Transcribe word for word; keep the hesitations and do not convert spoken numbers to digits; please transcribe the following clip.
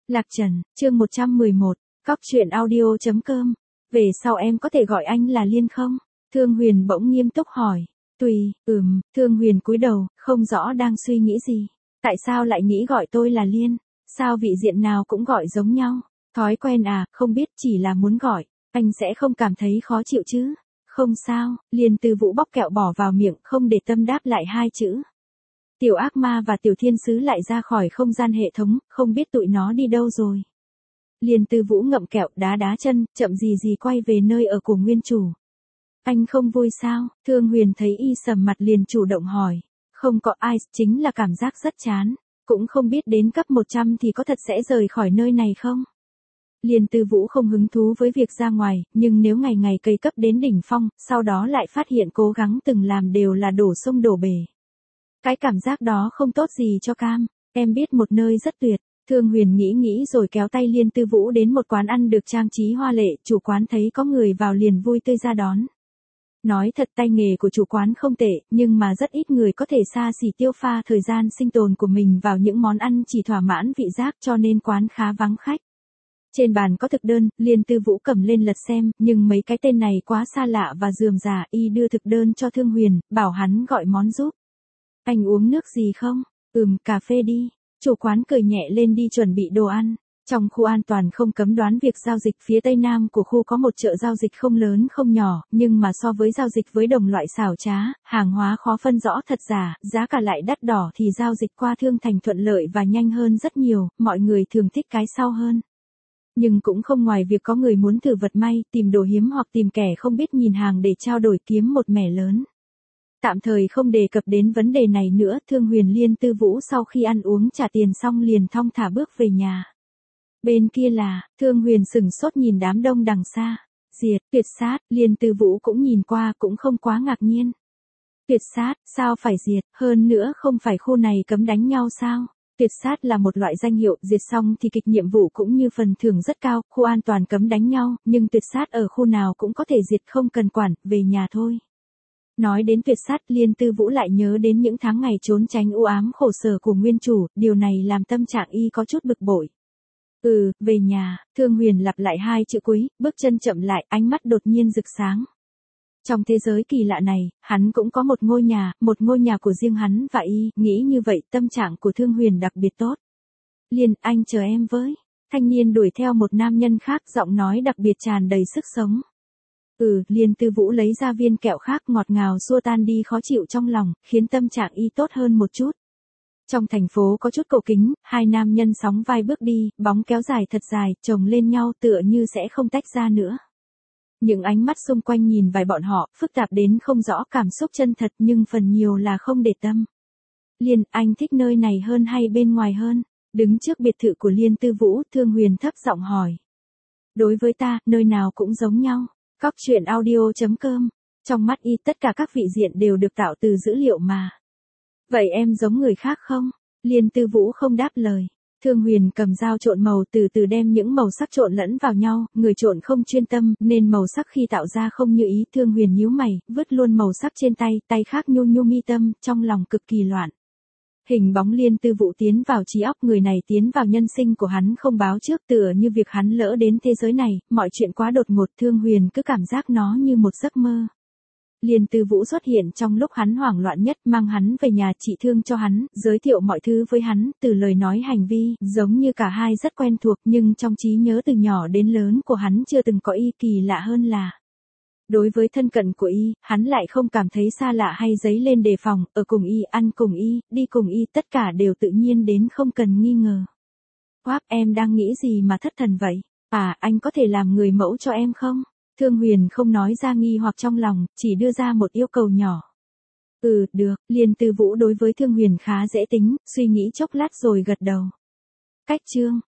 Lạc Trần, chương một trăm mười một, cóc truyện audio.com. Về sau em có thể gọi anh là Liên không? Thương Huyền bỗng nghiêm túc hỏi. Tùy, ừm, Thương Huyền cúi đầu, không rõ đang suy nghĩ gì. Tại sao lại nghĩ gọi tôi là Liên? Sao vị diện nào cũng gọi giống nhau? Thói quen à, không biết, chỉ là muốn gọi. Anh sẽ không cảm thấy khó chịu chứ? Không sao, Liên Tư Vũ bóc kẹo bỏ vào miệng, không để tâm đáp lại hai chữ. Tiểu ác ma và tiểu thiên sứ lại ra khỏi không gian hệ thống, không biết tụi nó đi đâu rồi. Liên Tư Vũ ngậm kẹo, đá đá chân, chậm gì gì quay về nơi ở của nguyên chủ. Anh không vui sao? Thương Huyền thấy y sầm mặt liền chủ động hỏi. Không có ai, chính là cảm giác rất chán. Cũng không biết đến cấp một trăm thì có thật sẽ rời khỏi nơi này không? Liên Tư Vũ không hứng thú với việc ra ngoài, nhưng nếu ngày ngày cây cấp đến đỉnh phong, sau đó lại phát hiện cố gắng từng làm đều là đổ sông đổ bể. Cái cảm giác đó không tốt gì cho cam. Em biết một nơi rất tuyệt. Thương Huyền nghĩ nghĩ rồi kéo tay Liên Tư Vũ đến một quán ăn được trang trí hoa lệ, chủ quán thấy có người vào liền vui tươi ra đón. Nói thật tay nghề của chủ quán không tệ, nhưng mà rất ít người có thể xa xỉ tiêu pha thời gian sinh tồn của mình vào những món ăn chỉ thỏa mãn vị giác, cho nên quán khá vắng khách. Trên bàn có thực đơn, Liên Tư Vũ cầm lên lật xem, nhưng mấy cái tên này quá xa lạ và rườm rà, y đưa thực đơn cho Thương Huyền, bảo hắn gọi món giúp. Anh uống nước gì không? Ừm, cà phê đi. Chủ quán cười nhẹ lên đi chuẩn bị đồ ăn. Trong khu an toàn không cấm đoán việc giao dịch, phía tây nam của khu có một chợ giao dịch không lớn không nhỏ, nhưng mà so với giao dịch với đồng loại xảo trá, hàng hóa khó phân rõ thật giả, giá cả lại đắt đỏ thì giao dịch qua thương thành thuận lợi và nhanh hơn rất nhiều, mọi người thường thích cái sau hơn. Nhưng cũng không ngoài việc có người muốn thử vật may, tìm đồ hiếm hoặc tìm kẻ không biết nhìn hàng để trao đổi kiếm một mẻ lớn. Tạm thời không đề cập đến vấn đề này nữa, Thương Huyền Liên Tư Vũ sau khi ăn uống trả tiền xong liền thong thả bước về nhà. Bên kia là, Thương Huyền sửng sốt nhìn đám đông đằng xa. Diệt, tuyệt sát, Liên Tư Vũ cũng nhìn qua cũng không quá ngạc nhiên. Tuyệt sát, sao phải diệt, hơn nữa không phải khu này cấm đánh nhau sao? Tuyệt sát là một loại danh hiệu, diệt xong thì kịch nhiệm vụ cũng như phần thưởng rất cao, khu an toàn cấm đánh nhau, nhưng tuyệt sát ở khu nào cũng có thể diệt không cần quản, về nhà thôi. Nói đến tuyệt sát, Liên Tư Vũ lại nhớ đến những tháng ngày trốn tránh u ám khổ sở của nguyên chủ, điều này làm tâm trạng y có chút bực bội. Ừ, về nhà, Thương Huyền lặp lại hai chữ cuối, bước chân chậm lại, ánh mắt đột nhiên rực sáng. Trong thế giới kỳ lạ này, hắn cũng có một ngôi nhà, một ngôi nhà của riêng hắn và y, nghĩ như vậy tâm trạng của Thương Huyền đặc biệt tốt. Liên, anh chờ em với. Thanh niên đuổi theo một nam nhân khác, giọng nói đặc biệt tràn đầy sức sống. Ừ, Liên Tư Vũ lấy ra viên kẹo khác ngọt ngào xua tan đi khó chịu trong lòng, khiến tâm trạng y tốt hơn một chút. Trong thành phố có chút cổ kính, hai nam nhân sóng vai bước đi, bóng kéo dài thật dài, chồng lên nhau tựa như sẽ không tách ra nữa. Những ánh mắt xung quanh nhìn vài bọn họ, phức tạp đến không rõ cảm xúc chân thật nhưng phần nhiều là không để tâm. Liên, anh thích nơi này hơn hay bên ngoài hơn? Đứng trước biệt thự của Liên Tư Vũ, Thương Huyền thấp giọng hỏi. Đối với ta, nơi nào cũng giống nhau. Cóc truyện audio.com. Trong mắt y tất cả các vị diện đều được tạo từ dữ liệu mà. Vậy em giống người khác không? Liên Tư Vũ không đáp lời. Thương Huyền cầm dao trộn màu từ từ đem những màu sắc trộn lẫn vào nhau, người trộn không chuyên tâm nên màu sắc khi tạo ra không như ý. Thương Huyền nhíu mày, vứt luôn màu sắc trên tay, tay khác nhu nhu mi tâm, trong lòng cực kỳ loạn. Hình bóng Liên Tư Vũ tiến vào trí óc người này, tiến vào nhân sinh của hắn không báo trước, tựa như việc hắn lỡ đến thế giới này, mọi chuyện quá đột ngột. Thương Huyền cứ cảm giác nó như một giấc mơ. Liên Tư Vũ xuất hiện trong lúc hắn hoảng loạn nhất, mang hắn về nhà trị thương cho hắn, giới thiệu mọi thứ với hắn, từ lời nói hành vi, giống như cả hai rất quen thuộc, nhưng trong trí nhớ từ nhỏ đến lớn của hắn chưa từng có y. Kỳ lạ hơn là, đối với thân cận của y, hắn lại không cảm thấy xa lạ hay dấy lên đề phòng, ở cùng y, ăn cùng y, đi cùng y, tất cả đều tự nhiên đến không cần nghi ngờ. Hoáp, em đang nghĩ gì mà thất thần vậy? À, anh có thể làm người mẫu cho em không? Thương Huyền không nói ra nghi hoặc trong lòng, chỉ đưa ra một yêu cầu nhỏ. Ừ, được, Liên Tư Vũ đối với Thương Huyền khá dễ tính, suy nghĩ chốc lát rồi gật đầu. Cách chương,